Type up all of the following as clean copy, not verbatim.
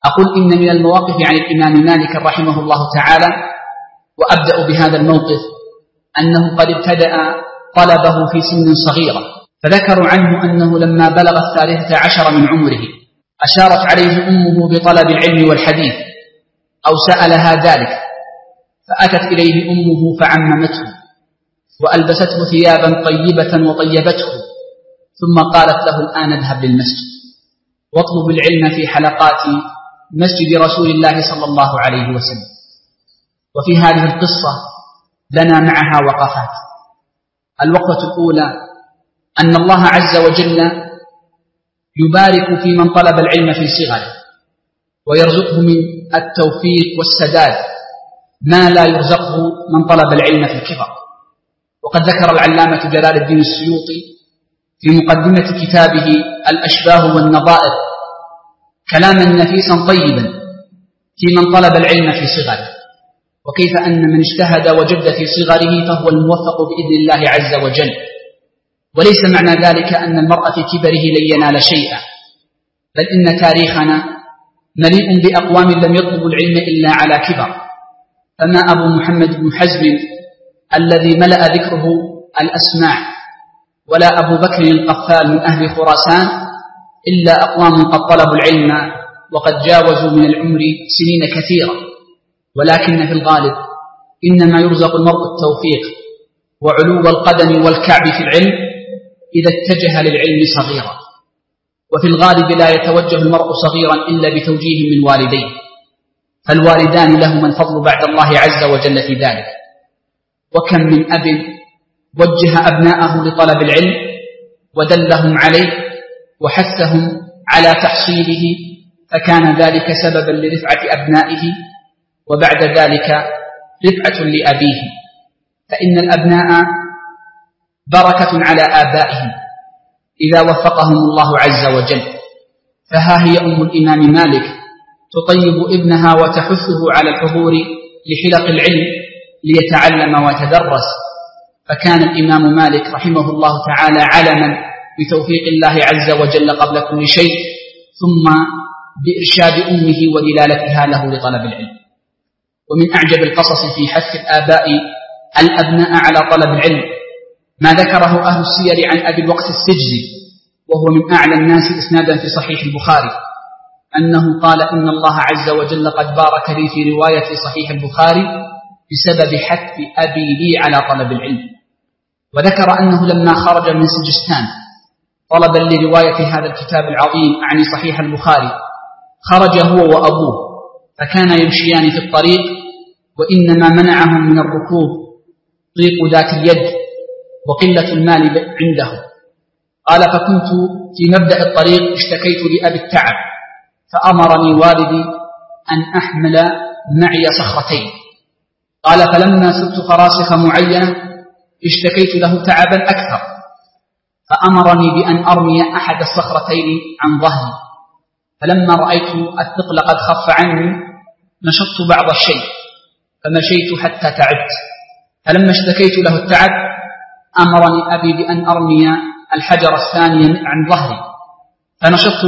أقول إن من المواقف عن الإمام مالك رحمه الله تعالى، وأبدأ بهذا الموقف، أنه قد ابتدأ طلبه في سن صغيرة، فذكروا عنه أنه لما بلغ 13 من عمره أشارت عليه أمه بطلب العلم والحديث أو سألها ذلك، فأتت إليه أمه فعممته وألبسته ثيابا طيبة وطيبته، ثم قالت له: الآن اذهب للمسجد واطلب العلم في حلقات مسجد رسول الله صلى الله عليه وسلم. وفي هذه القصة لنا معها وقفات. الوقفة الأولى أن الله عز وجل يبارك في من طلب العلم في صغره، ويرزقه من التوفيق والسداد ما لا يرزقه من طلب العلم في الكبر. وقد ذكر العلامة جلال الدين السيوطي في مقدمة كتابه الأشباه والنظائر كلاما نفيسا طيبا في من طلب العلم في صغره، وكيف أن من اجتهد وجد في صغره فهو الموفق بإذن الله عز وجل، وليس معنى ذلك أن المرء في كبره لن ينال شيئا، بل إن تاريخنا مليء بأقوام لم يطلبوا العلم إلا على كبر. فما أبو محمد بن حزم الذي ملأ ذكره الأسماع، ولا أبو بكر القفال من أهل خراسان، إلا أقوام قد طلبوا العلم وقد جاوزوا من العمر سنين كثيرة، ولكن في الغالب إنما يرزق المرء التوفيق وعلو القدم والكعب في العلم إذا اتجه للعلم صغيرا، وفي الغالب لا يتوجه المرء صغيرا إلا بتوجيه من والديه، فالوالدان لهما الفضل بعد الله عز وجل في ذلك. وكم من أب وجه أبناءه لطلب العلم ودلهم عليه وحثهم على تحصيله، فكان ذلك سببا لرفعة أبنائه، وبعد ذلك رفعة لأبيه، فإن الأبناء بركة على آبائهم إذا وفقهم الله عز وجل. فها هي أم الإمام مالك تطيب ابنها وتحثه على الحضور لحلق العلم ليتعلم ويتدرس، فكان الإمام مالك رحمه الله تعالى علما بتوفيق الله عز وجل قبل كل شيء، ثم بإرشاد أمه ودلالتها له لطلب العلم. ومن أعجب القصص في حث الآباء الأبناء على طلب العلم ما ذكره أهل السير عن أبي الوقت السجزي، وهو من أعلى الناس إسنادا في صحيح البخاري، أنه قال: إن الله عز وجل قد بارك لي في رواية صحيح البخاري بسبب حث أبي لي على طلب العلم. وذكر أنه لما خرج من سجستان طلبا لرواية هذا الكتاب العظيم عن صحيح البخاري، خرج هو وأبوه، فكان يمشيان في الطريق، وإنما منعهم من الركوب ضيق ذات اليد وقلة المال عنده. قال: فكنت في مبدأ الطريق اشتكيت لأبي التعب، فأمرني والدي أن أحمل معي صخرتين. قال: فلما سرت فراسخ معينة اشتكيت له تعبا أكثر، فأمرني بأن أرمي أحد الصخرتين عن ظهري، فلما رأيت الثقل قد خف عني نشطت بعض الشيء فمشيت حتى تعبت، فلما اشتكيت له التعب أمرني أبي بأن أرمي الحجر الثاني عن ظهري، فنشطت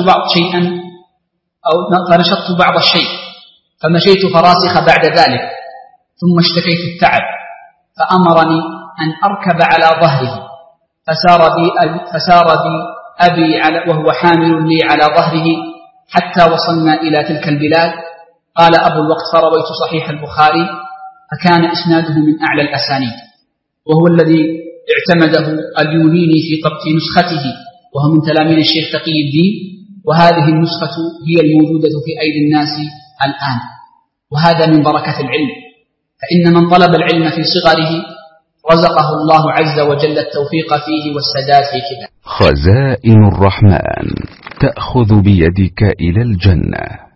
بعض الشيء فمشيت فراسخ بعد ذلك، ثم اشتكيت التعب فأمرني أن أركب على ظهره، فسار بي أبي وهو حامل لي على ظهره حتى وصلنا إلى تلك البلاد. قال أبو الوقت: فرويت صحيح البخاري، فكان إسناده من أعلى الأسانيد، وهو الذي اعتمده اليونيني في ضبط نسخته، وهو من تلاميذ الشيخ تقي الدين، وهذه النسخة هي الموجودة في أيدي الناس الآن، وهذا من بركة العلم. فإن من طلب العلم في صغره رزقه الله عز وجل التوفيق فيه والسداد في كبره. خزائن الرحمن تأخذ بيدك إلى الجنة.